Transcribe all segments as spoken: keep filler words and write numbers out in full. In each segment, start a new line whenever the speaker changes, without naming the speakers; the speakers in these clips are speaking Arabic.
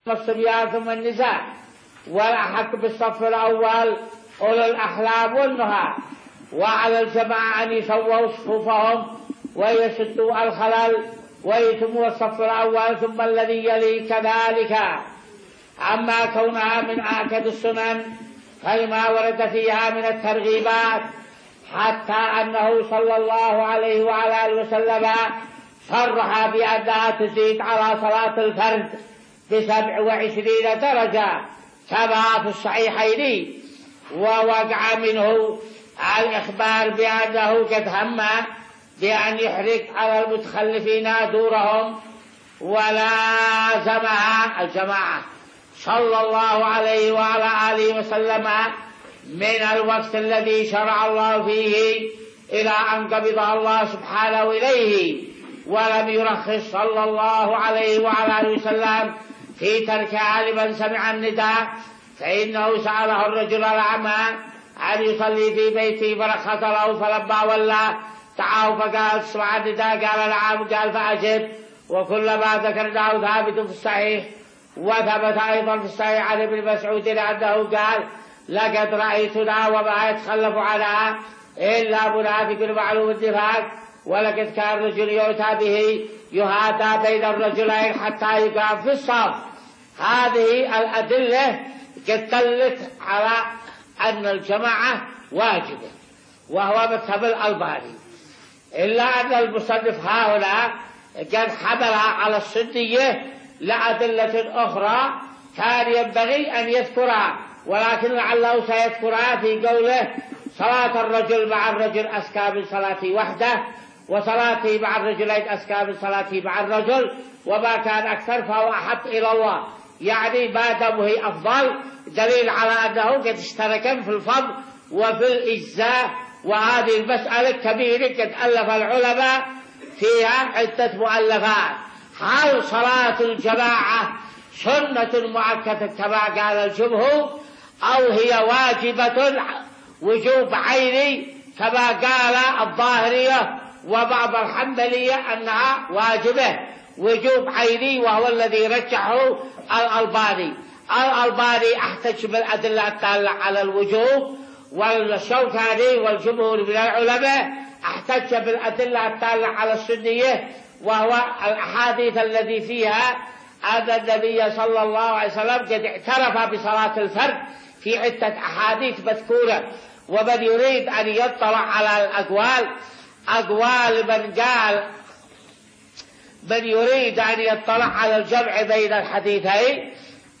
الصبيان ثم النساء، والأحق بالصف الأول أولو الأحلام والنهى، وعلى الجماعة أن يسووا صفوفهم ويسدوا الخلل ويتموا الصف الأول ثم الذي يلي كذلك. أما كونها من آكد السنن فلما ورد فيها من الترغيبات، حتى أنه صلى الله عليه وعلى آله وسلم صرح بأنها تزيد على صلاة الفرد بسبع وعشرين درجة كما في الصحيحين. ووقع منه الإخبار بأنه قد هم بأن يحرق على المتخلفين دورهم، ولازمها الجماعة صلى الله عليه وعلى آله وسلم من الوقت الذي شرع الله فيه إلى أن قبض الله سبحانه إليه، ولم يرخص صلى الله عليه وعلى آله وسلم في تركها لمن سمع النداء، فإنه سأله الرجل الأعمى أن يصلي في بيته فرخص له، فلما ولى دعاه فقال اسمع النداء، قال نعم، قال فأجب. وكلما ذكرناه ثابت في الصحيح. وثبت أيضا في الصحيح عن ابن مسعود أنه قال لقد رأيتنا وما يتخلف عنها إلا منافق معلوم النفاق، ولقد كان الرجل يؤتى به يهادى بين الرجلين حتى يقام في الصف. هذه الأدلة قد دلت على أن الجماعة واجبة، وهو مذهب الألباني، إلا أن المصنف هؤلاء قد حملها على السنية لأدلة أخرى كان ينبغي أن يذكرها، ولكن لعله سيذكرها في قوله صلاة الرجل مع الرجل أزكى من صلاته وحده، وصلاته مع الرجلين أزكى من صلاته مع الرجل، وما كان أكثر فهو أحب إلى الله، يعني ما دام هي أفضل، دليل على أنه قد اشترك في الفضل وفي الإجزاء. وهذه المسألة كبيرة قد ألف العلماء فيها عدة مؤلفات. هل صلاة الجماعة سنة مؤكدة كما قال الجمهور، أو هي واجبة وجوب عيني كما قال الظاهرية وبعض الحنبلية أنها واجبة وجوب عيني، وهو الذي رجحه الألباني. الألباني احتج بالأدلة الدالة على الوجوب، والشوكاني والجمهور من العلماء احتج بالأدلة الدالة على السنية، وهو الأحاديث الذي فيها أن النبي صلى الله عليه وسلم قد اعترف بصلاة الفرد في عدة أحاديث مذكورة. ومن يريد أن يطلع على الأقوال، أقوال من قال من يريد أن يطلع على الجمع بين الحديثين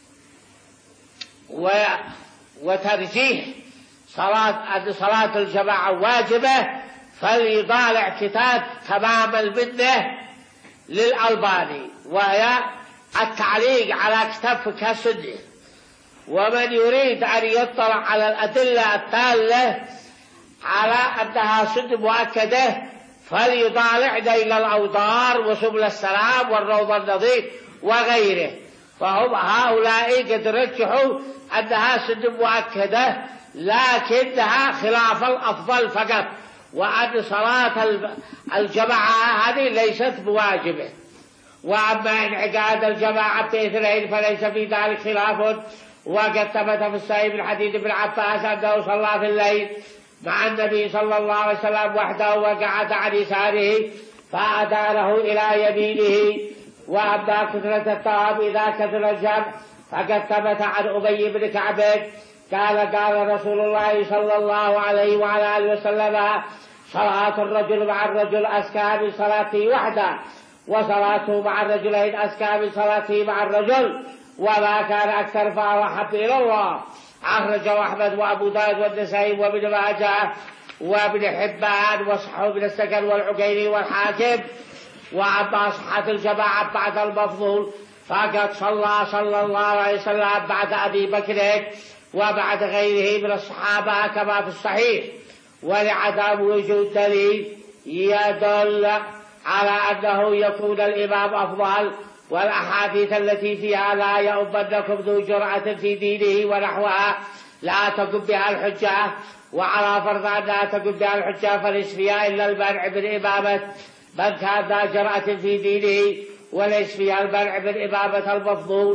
وترجيح صلاة أن صلاة الجماعة واجبة، فليطالع كتاب تمام المنة للألباني، وهي التعليق على كتاب فقه السنة. ومن يريد أن يطلع على الأدلة الدالة على أنها سنة مؤكدة فليطالع نيل الأوطار وسبل السلام والروض النظيف وغيره، فهم هؤلاء قد رجحوا أنها سنة مؤكدة لكنها خلاف الأفضل فقط، وأن صلاة الجماعة هذه ليست بواجبة. وأما انعقاد الجماعة باثنين فليس في ذلك خلاف، وقد ثبت في الصحيح من حديث ابن عباس أنه صلى في الليل مع النبي صلى الله عليه وسلم وحده وقعد عن يساره فأداره إلى يمينه. وأما كثرة الطعام إذا كثر الجمع فقد ثبت عن أبي بن كعب قال قال رسول الله صلى الله عليه وعلى آله وسلم صلاة الرجل مع الرجل أزكى من صلاته وحده، وصلاته مع الرجلين أزكى من صلاته مع الرجل، وما كان أكثر فهو أحب إلى الله. أخرجه أحمد وأبو داود والنسائي وابن ماجه وابن حبان وصححه ابن السكن والعقيلي والحاكم. وأما صحة الجماعة بعد المفضول فقد صلى صلى الله عليه وسلم بعد أبي بكر وبعد غيره من الصحابة كما في الصحيح، ولعدم وجود دليل يدل على أنه يكون الإمام أفضل. والأحاديث التي فيها لا يؤمنكم ذو جرعة في دينه ونحوها لا تقم بها الحجة، وعلى فرض أنها تقم بها الحجة فليس فيها إلا المنع من إمامة من كان ذا جرعة في دينه، وليس فيها المنع من إمامة المفضول.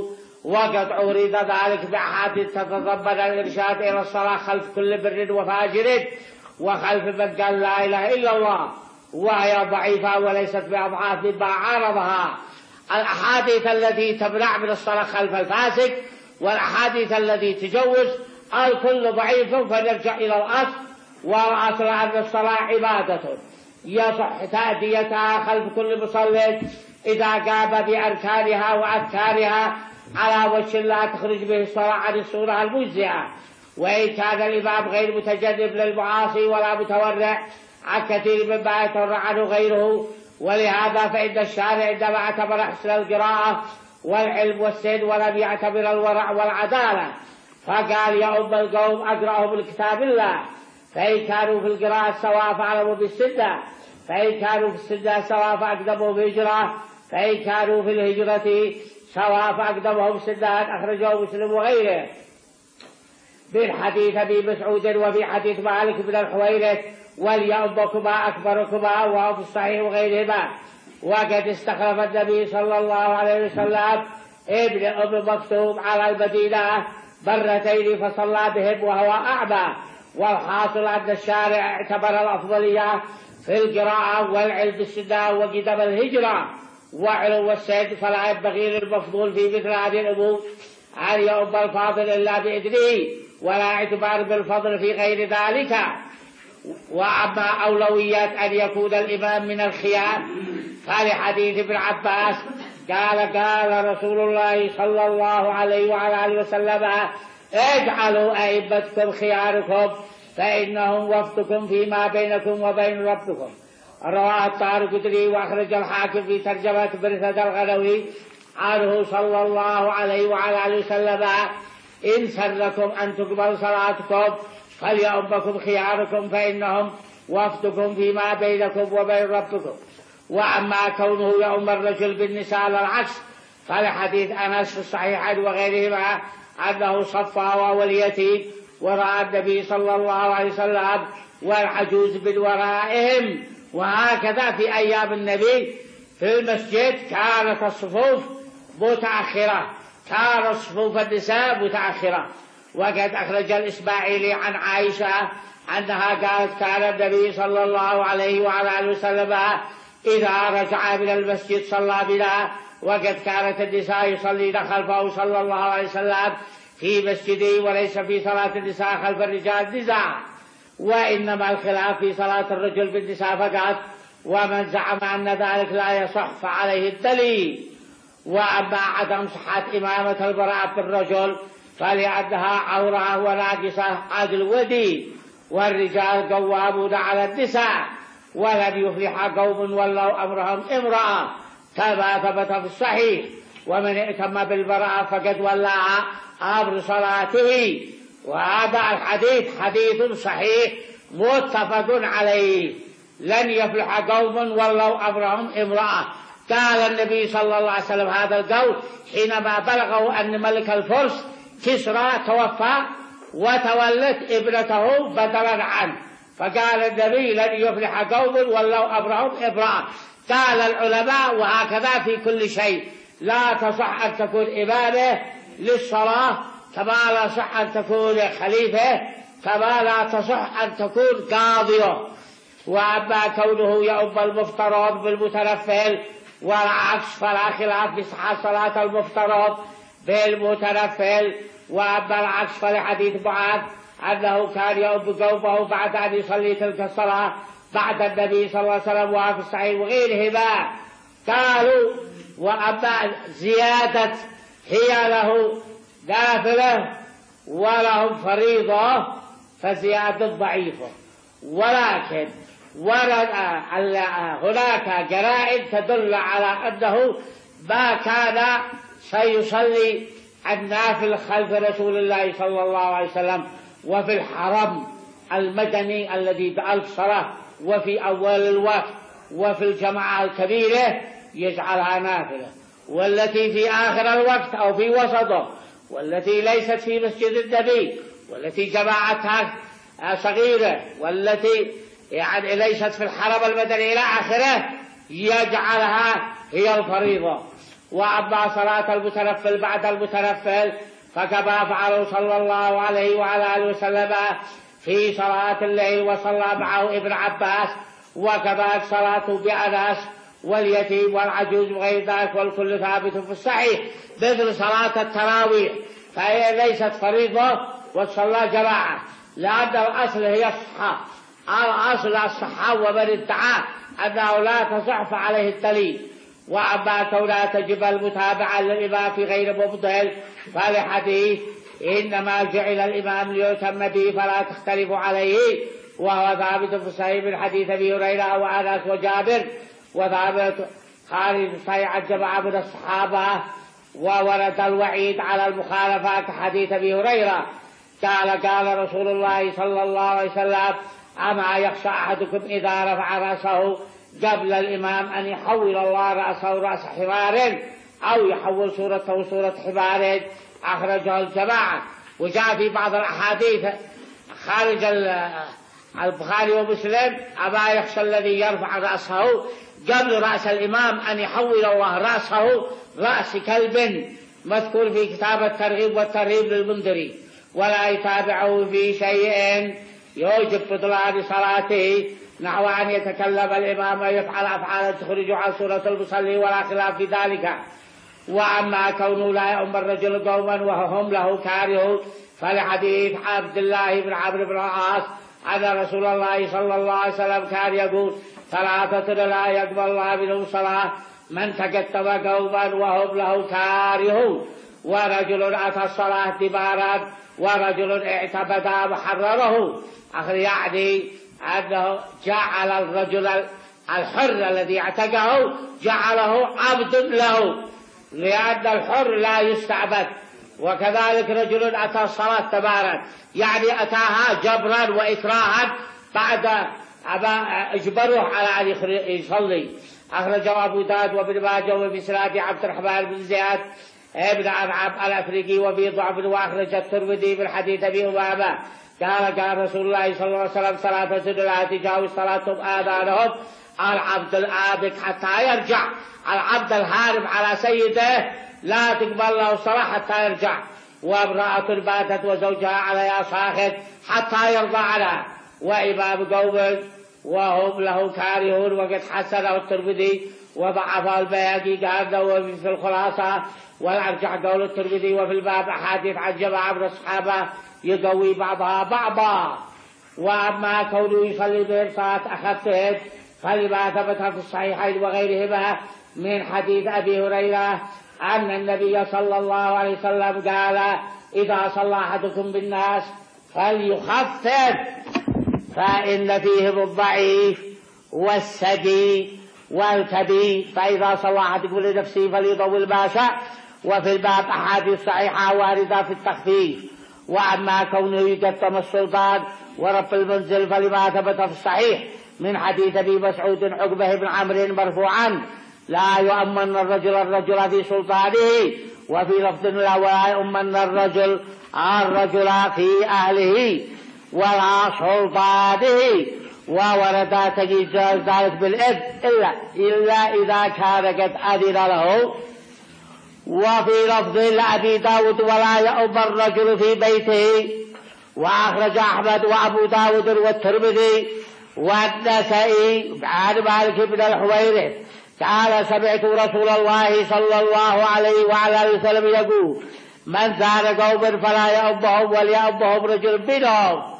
وقد عورد ذلك بأحاديث تتضمن الإرشاد إلى الصلاة خلف كل بر وفاجر وخلف من قال لا إله إلا الله، وهي ضعيفة وليست بأضعاف مما عارضها الأحاديث التي تمنع من الصلاة خلف الفاسق والأحاديث التي تجوز. الكل ضعيف، فنرجع إلى الأصل، والأصل أن الصلاة عبادة يصح تأديتها خلف كل مصلٍ إذا قام بأركانها وأذكارها على وجه لا تخرج به الصلاة عن الصورة المجزئة، وإن كان الإمام غير متجنب للمعاصي ولا متورع عن كثير مما يتورع عنه غيره. ولهذا فإن الشارع عندما اعتبر حسن القراءة والعلم والسن ولم يعتبر الورع والعدالة فقال يا أم القوم أقرأهم لكتاب الله، فإن كانوا في القراءة سواء فأعلموا بالسنة، فإن كانوا في السنة سواء فأقدموا في الهجرة، فإن كانوا في الهجرة سواء فأقدمهم سنة أخرجه مسلم وغيره من حديث أبي مسعود وفي حديث مالك بن الحويرث وليأمكما أكبركما وهو في الصحيح وغيرهما. وقد استخلف النبي صلى الله عليه وسلم ابن أم مكتوم على المدينة مرتين فصلى بهم وهو أعمى. والحاصل أن الشارع اعتبر الأفضلية في القراءة والعلم بالسنة وقدم الهجرة وعلو السن، فلا ينبغي للمفضول في مثل هذه الأمور أن يؤم الفاضل إلا بإذنه، ولا اعتبار بالفضل في غير ذلك. وأما أولويات أن يكون الإمام من الخيار فلحديث ابن عباس قال قال رسول الله صلى الله عليه وعلى آله وسلم اجعلوا أئمتكم خياركم فإنهم وفدكم فيما بينكم وبين ربكم. رواه الدارقطني وأخرج الحاكم في ترجمة برثة الغنوي عنه صلى الله عليه وعلى آله وسلم إن سركم أن تقبل صلاتكم فليؤمكم خياركم فإنهم وفدكم فيما بينكم وبين ربكم. وأما كونه يؤم الرجل بالنساء على العكس فلحديث أنس في الصحيحين وغيرهما أنه صفى وهو اليتيم ورأى النبي صلى الله عليه وسلم والعجوز من ورائهم. وهكذا في أيام النبي في المسجد كانت الصفوف متأخرة، كانت صفوف النساء متأخرة. وقد أخرج الإسماعيلي عن عائشة أنها قالت كان النبي صلى الله عليه وعلى آله وسلم إذا رجع من المسجد صلى بنا، وقد كانت النساء يصلين خلفه صلى الله عليه وسلم في مسجده، وليس في صلاة النساء خلف الرجال نزاع، وإنما الخلاف في صلاة الرجل بالنساء فقط. ومن زعم أن ذلك لا يصح فعليه الدليل. وأما عدم صحة إمامة المرأة بالرجل فلأنها عورة وناقصة عن الودي، والرجال قوامون على النساء، ولن يفلح قوم ولوا أمرهم امرأة كما ثبت في الصحيح. ومن ائتم بالمرأة فقد ولاها أمر صلاته. وهذا الحديث حديث صحيح متفق عليه. لن يفلح قوم ولوا أمرهم امرأة. قال النبي صلى الله عليه وسلم هذا القول حينما بلغوا أن ملك الفرس كسرى توفى وتولت ابنته بدلا عنه، فقال النبي لن يفلح قوم ولوا أمرهم امرأة. قال العلماء وهكذا في كل شيء، لا تصح أن تكون إمامة للصلاة كما لا صح أن تكون خليفة، كما لا تصح أن تكون قاضية. وأما كونه يؤم المفترض بالمتنفل والعكس فلا خلاف بصحة صلاة المفترض بالمتنفل. وأما العكس فلحديث معاذ أنه كان يؤم قومه بعد أن يصلي تلك الصلاة بعد النبي صلى الله عليه وسلم وفي الصحيح وغيرهما. قالوا وأما زيادة هي له نافلة ولهم فريضة فزيادة ضعيفة، ولكن ورد هناك جرائد تدل على أنه ما كان سيصلي النافل خلف رسول الله صلى الله عليه وسلم وفي الحرم المدني الذي بألف صلاة وفي أول الوقت وفي الجماعة الكبيرة يجعلها نافلة، والتي في آخر الوقت أو في وسطه والتي ليست في مسجد النبي والتي جماعتها صغيرة والتي يعني ليست في الحرم المدني إلى آخره يجعلها هي الفريضة. وأما صلاة المتنفل بعد المتنفل فكما فعله صلى الله عليه وعلى آله وسلم في صلاة الليل وصلى معه ابن عباس، وكذلك صلاته بأنس واليتيم والعجوز وغير ذلك، والكل ثابت في الصحيح. مثل صلاة التراويح فهي ليست فريضة وتصلى جماعة، لأن الأصل هي الصحة، الأصل الصحة، ومن ادعى أنه لا تصح فعليه الدليل. وأما كونها تجب المتابعة للإمام في غير مبطل فالحديث إنما جعل الإمام ليتم به فلا تختلف عليه، وهو ثابت في الصحيح من حديث أبي هريرة وأنس وجابر، وثابت خارج الصحيح عن جماعة من الصحابة. وورد الوعيد على المخالفة كحديث أبي هريرة قال قال رسول الله صلى الله عليه وسلم: أما يخشى أحدكم إذا رفع رأسه قبل الإمام أن يحول الله رأسه رأس حمار أو يحول صورته صورة حمار؟ أخرجه الجماعة. وجاء في بعض الأحاديث خارج البخاري ومسلم: أما يخشى الذي يرفع رأسه قبل رأس الإمام أن يحول الله رأسه رأس كلب، مذكور في كتاب الترغيب والترهيب للمنذري، ولا يتابعه في شيء يوجب بطلان صلاته، نحو أن يتكلم الإمام ويفعل أفعالا تخرج عن سورة المصلي، ولا خلاف في ذلك. وأما كونه لا يؤم الرجل قوما وهم له كارهون فلحديث عبد الله بن عمرو بن العاص أن رسول الله صلى الله عليه وسلم كان يقول: ثلاثة لا يقبل الله منهم صلاة: من تكتم قوما وهم له كارهون، ورجل أتى الصلاة دبارا، ورجل اعتبد وحرره. أخر يعني أنه جعل الرجل الحر الذي اعتقه جعله عبد له، لأن الحر لا يستعبد. وكذلك رجل أتى الصلاة دبارا، يعني أتاها جبرا وإكراها بعد اجبره على أن يصلي. أخرجه أبو داود وابن ماجه وبسناد عبد الرحمن بن زياد ابن أنعم الأفريقي وفي ضعف. وأخرج الترمذي من حديث أبي أمامة قال قال رسول الله صلى الله عليه وسلم: ثلاثة لا تجاوز صلاتهم آذانهم: العبد الآبق حتى يرجع، العبد الهارب على سيده لا تقبل له الصلاة حتى يرجع، وامرأة باتت وزوجها عليها ساخط حتى يرضى عنها، وإمام قوم وهم له كارهون. وقد حسنه الترمذي وضعف البيهقي قال في الخلاصة: والأرجح قول الترمذي. وفي الباب أحاديث عن جماعة من الصحابة يقوي بعضها بعضا. وأما كونه يصلي بهم صلاة أخفهم فلما ثبت في الصحيحين وغيرهما من حديث أبي هريرة أن النبي صلى الله عليه وسلم قال: إذا صلى أحدكم بالناس فليخفف، فإن فيهم الضعيف والسقي والكبير، فإذا صلى أحدكم لنفسه فليطول ما شاء. وفي الباب أحاديث صحيحة واردة في التخفيف. وأما كونه يقدم السلطان ورب المنزل فلما ثبت في الصحيح من حديث أبي مسعود عقبة بن عمرو مرفوعا: لا يؤمن الرجل الرجل في سلطانه، وفي لفظ: لا يؤمن الرجل الرجل في أهله ولا سلطانه. وورد تجيز ذلك بالإذن إلا, إلا إذا كان قد أذن له. وفي لفظ لأبي داود: ولا يؤم الرجل في بيته. وأخرج أحمد وأبو داود والترمذي والنسائي عن مالك بن الحويرث قال: سمعت رسول الله صلى الله عليه وعلى آله وسلم يقول: من زار قوم فلا يؤمهم وليؤمهم رجل منهم.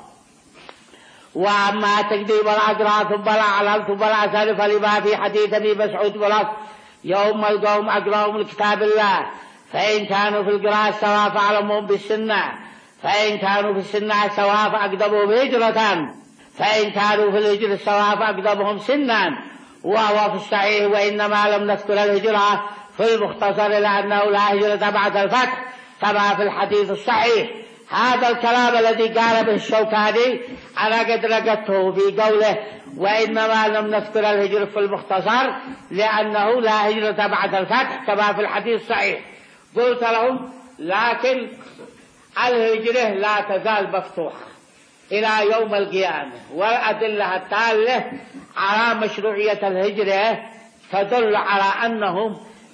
وأما تقديم الأجرى ثم الأعلم ثم الأسهل فلما في حديث أبي مسعود بلفظ: يوم القوم أقرأهم لكتاب الله، فإن كانوا في القراءة سواء فأعلمهم بالسنة، فإن كانوا في السنة سواء فأقدمهم هجرة، فإن كانوا في الهجرة سواء فأقدمهم سنا. وهو في الصحيح: وإنما لم نذكر الهجرة في المختصر لأنه لا هجرة بعد الفتح كما في الحديث الصحيح. هذا الكلام الذي قال به الشوكاني أنا قد لقيته في قوله: وإنما لم نذكر الهجرة في المختصر لأنه لا هجرة بعد الفتح كما في الحديث الصحيح. قلت لهم: لكن الهجرة لا تزال مفتوحة إلى يوم القيامة، والأدلة الدالة على مشروعية الهجرة تدل على أنهم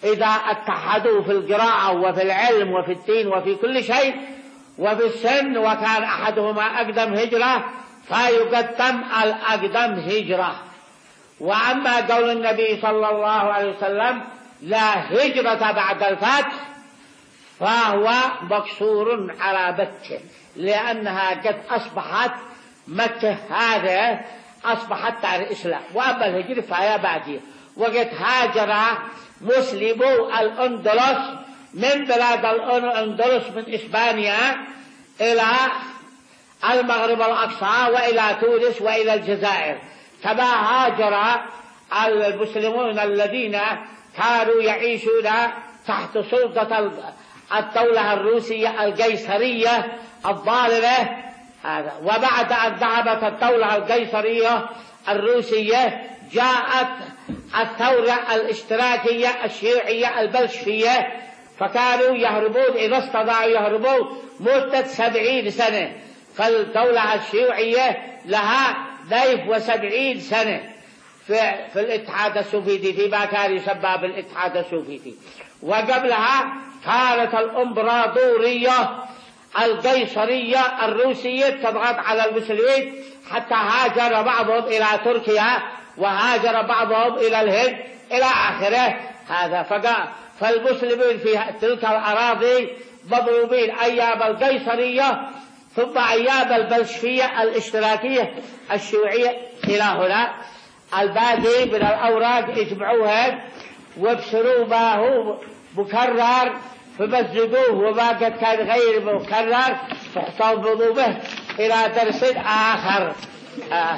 إذا اتحدوا في القراءة وفي العلم وفي الدين وفي كل شيء وفي السن، وكان أحدهما أقدم هجرة فيقدم الأقدم هجرة. وأما قول النبي صلى الله عليه وسلم لا هجرة بعد الفتح فهو مقصور على مكة، لأنها قد أصبحت مكة هذا أصبحت دار الإسلام، وأما الهجرة فهي بعدها. وقد هاجر مسلمو الأندلس من بلاد الأندلس من إسبانيا إلى المغرب الأقصى وإلى تونس وإلى الجزائر، كما هاجر المسلمون الذين كانوا يعيشون تحت سلطة الدولة الروسية القيصرية الظالمة هذا. وبعد أن ذهبت الدولة القيصرية الروسية جاءت الثورة الاشتراكية الشيوعية البلشفية، فكانوا يهربون إذا استطاعوا يهربون مدة سبعين سنة. فالدولة الشيوعية لها ضيف وسبعين سنة في, في الاتحاد السوفيتي، فيما كان يسمى بالاتحاد السوفيتي. وقبلها كانت الإمبراطورية القيصرية الروسية تضغط على المسلمين حتى هاجر بعضهم إلى تركيا وهاجر بعضهم إلى الهند إلى آخره هذا. فقال فالمسلمين في تلك الأراضي مضروبين أيام القيصرية ثم أيام البلشفية الاشتراكية الشيوعية إلى هنا. الباقي من الأوراق يجمعوها وابشروا ما هو مكرر فمزقوه، وما قد كان غير مكرر فاحتفظوا به إلى درس آخر. آه.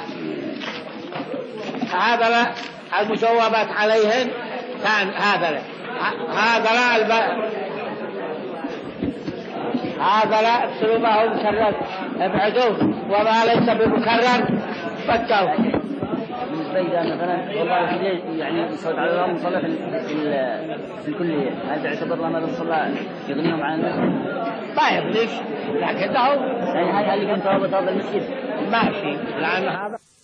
هذا المجاوبات عليهن كان هذا هذا لا الب... هذا لا ابشروا ما هو مكرر ابعدوه، وما ليس بمكرر فكوا.
بالنسبة إذا مثلا والله يعني يصعد على الله مصلى في في الكلية، هل يعتبر الله ماذا صلى يغنيهم عن المسجد؟
ما يغنيش، لكنه
يعني هل هل يكون ثواب هذا المسجد؟
ماشي، لأن هذا